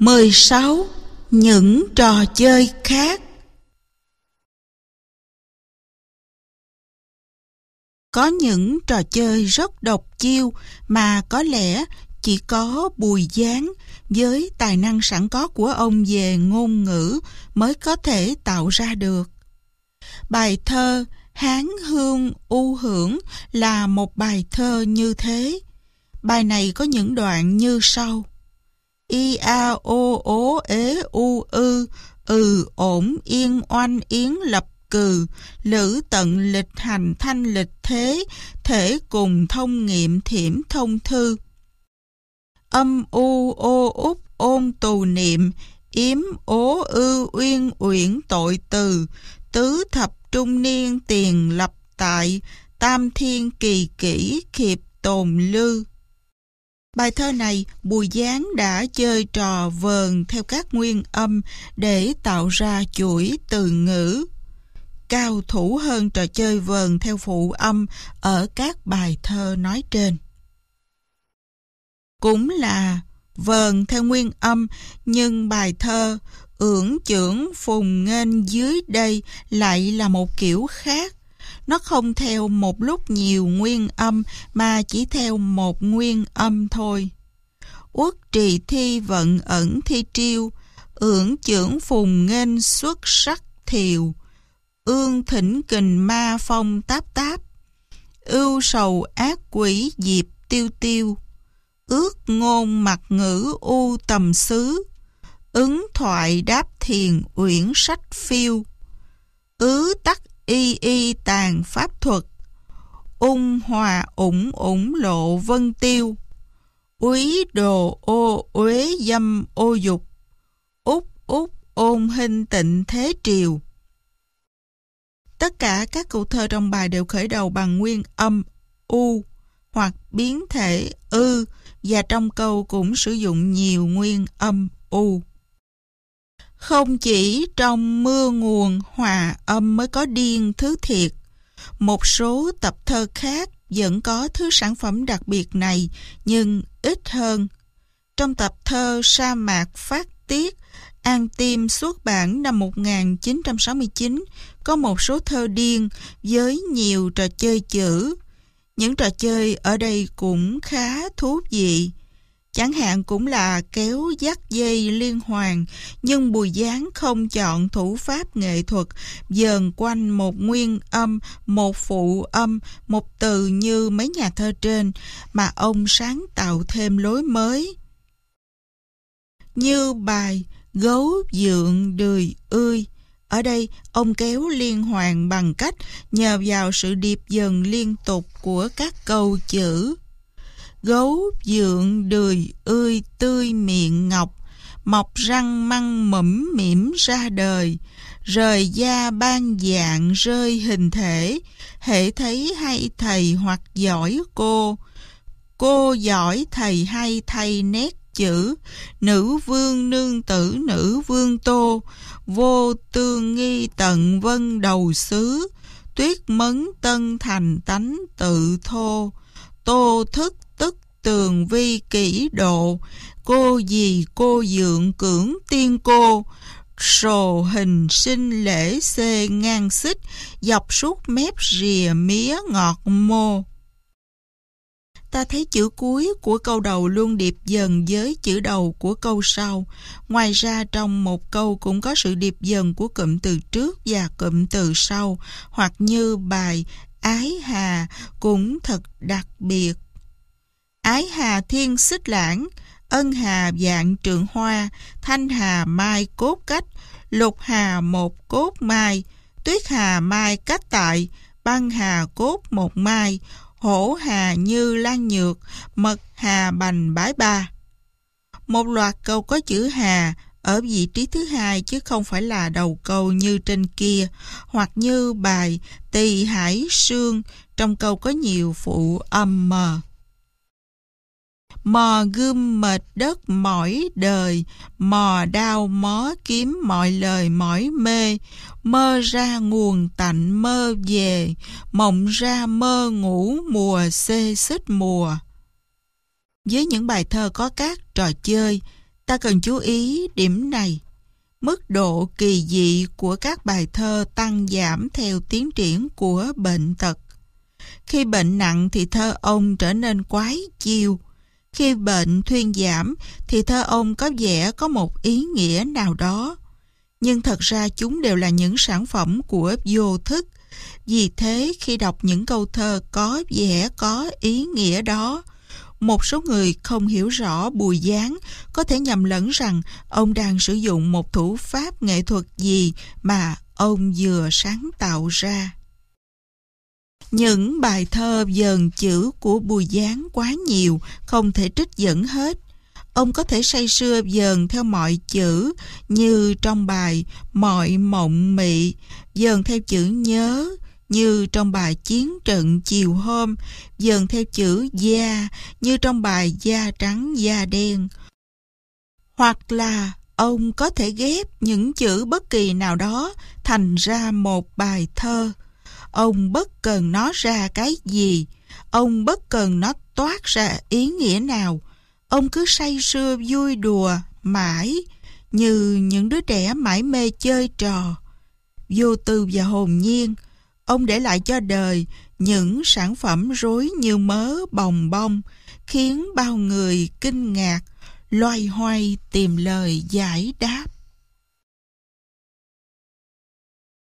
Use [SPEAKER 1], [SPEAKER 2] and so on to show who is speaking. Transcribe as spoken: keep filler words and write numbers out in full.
[SPEAKER 1] mười sáu. Những trò chơi khác. Có những trò chơi rất độc chiêu mà có lẽ chỉ có Bùi Giáng với tài năng sẵn có của ông về ngôn ngữ mới có thể tạo ra được. Bài thơ Hán Hương U Hưởng là một bài thơ như thế. Bài này có những đoạn như sau: I a ô ố ế u ư, ừ ổn yên oanh yến lập cừ, lữ tận lịch hành thanh lịch thế, thể cùng thông nghiệm thiểm thông thư. Âm u ô úc ôn tù niệm, yếm ố ư uyên uyển tội từ, tứ thập trung niên tiền lập tại, tam thiên kỳ kỷ khiệp tồn lư. Bài thơ này Bùi Giáng đã chơi trò vờn theo các nguyên âm để tạo ra chuỗi từ ngữ. Cao thủ hơn trò chơi vờn theo phụ âm ở các bài thơ nói trên. Cũng là vờn theo nguyên âm, nhưng bài thơ Ưỡng chưởng phùng nghênh dưới đây lại là một kiểu khác. Nó không theo một lúc nhiều nguyên âm mà chỉ theo một nguyên âm thôi. Uất trì thi vận ẩn thi triêu, ưỡng chưởng phùng nghênh xuất sắc thiều, ương thỉnh kình ma phong táp táp, ưu sầu ác quỷ diệp tiêu tiêu, ước ngôn mặt ngữ u tầm xứ, ứng thoại đáp thiền uyển sách phiêu, ứ tắc y y tàn pháp thuật, ung hòa ủng ủng lộ vân tiêu, úy đồ ô uế dâm ô dục, út út ôn hình tịnh thế triều. Tất cả các câu thơ trong bài đều khởi đầu bằng nguyên âm u hoặc biến thể ư, và trong câu cũng sử dụng nhiều nguyên âm u. Không chỉ trong mưa nguồn hòa âm mới có điên thứ thiệt, một số tập thơ khác vẫn có thứ sản phẩm đặc biệt này nhưng ít hơn. Trong tập thơ Sa mạc phát tiết, An Tim xuất bản năm một nghìn chín trăm sáu mươi chín, có một số thơ điên với nhiều trò chơi chữ. Những trò chơi ở đây cũng khá thú vị. Chẳng hạn cũng là kéo dắt dây liên hoàn, nhưng Bùi Giáng không chọn thủ pháp nghệ thuật vờn quanh một nguyên âm, một phụ âm, một từ như mấy nhà thơ trên, mà ông sáng tạo thêm lối mới. Như bài Gấu dượng đười ươi, ở đây ông kéo liên hoàn bằng cách nhờ vào sự điệp dần liên tục của các câu chữ. Gấu dượng đười ươi tươi miệng ngọc, mọc răng măng mẫm mỉm ra đời, rời da ban dạng rơi hình thể, hễ thấy hay thầy hoặc giỏi cô, cô giỏi thầy hay thầy nét chữ, nữ vương nương tử nữ vương tô, vô tương nghi tận vân đầu xứ, tuyết mấn tân thành tánh tự thô, tô thức tức tường vi kỷ độ, cô dì cô dượng cưỡng tiên cô, sồ hình sinh lễ xê ngang xích, dọc suốt mép rìa mía ngọt mô. Ta thấy chữ cuối của câu đầu luôn điệp dần với chữ đầu của câu sau. Ngoài ra trong một câu cũng có sự điệp dần của cụm từ trước và cụm từ sau, hoặc như bài Ái Hà cũng thật đặc biệt. Ái Hà thiên xích lãng, ân hà vạn trượng hoa, thanh hà mai cốt cách, lục hà một cốt mai, tuyết hà mai cách tại, băng hà cốt một mai, hổ hà như lan nhược, mật hà bành bái ba. Một loạt câu có chữ hà ở vị trí thứ hai chứ không phải là đầu câu như trên kia, hoặc như bài Tỳ Hải Sương, trong câu có nhiều phụ âm mờ. Mò gươm mệt đất mỏi đời, mò đao mó kiếm mọi lời mỏi mê, mơ ra nguồn tạnh mơ về, mộng ra mơ ngủ mùa xê xích mùa. Với những bài thơ có các trò chơi, Ta cần chú ý điểm này. Mức độ kỳ dị của các bài thơ tăng giảm theo tiến triển của bệnh tật. Khi bệnh nặng thì thơ ông trở nên quái chiêu. Khi bệnh thuyên giảm thì thơ ông có vẻ có một ý nghĩa nào đó. Nhưng thật ra chúng đều là những sản phẩm của vô thức. Vì thế khi đọc những câu thơ có vẻ có ý nghĩa đó, một số người không hiểu rõ Bùi Giáng có thể nhầm lẫn rằng ông đang sử dụng một thủ pháp nghệ thuật gì mà ông vừa sáng tạo ra. Những bài thơ vần chữ của Bùi Giáng quá nhiều, không thể trích dẫn hết. Ông có thể say sưa vần theo mọi chữ, như trong bài Mọi Mộng Mị, vần theo chữ nhớ, như trong bài Chiến Trận Chiều Hôm, vần theo chữ da, như trong bài Da Trắng Da Đen. Hoặc là ông có thể ghép những chữ bất kỳ nào đó thành ra một bài thơ. Ông bất cần nó ra cái gì, ông bất cần nó toát ra ý nghĩa nào. Ông cứ say sưa vui đùa mãi, như những đứa trẻ mải mê chơi trò. Vô tư và hồn nhiên, ông để lại cho đời những sản phẩm rối như mớ bồng bông, khiến bao người kinh ngạc, loay hoay tìm lời giải đáp.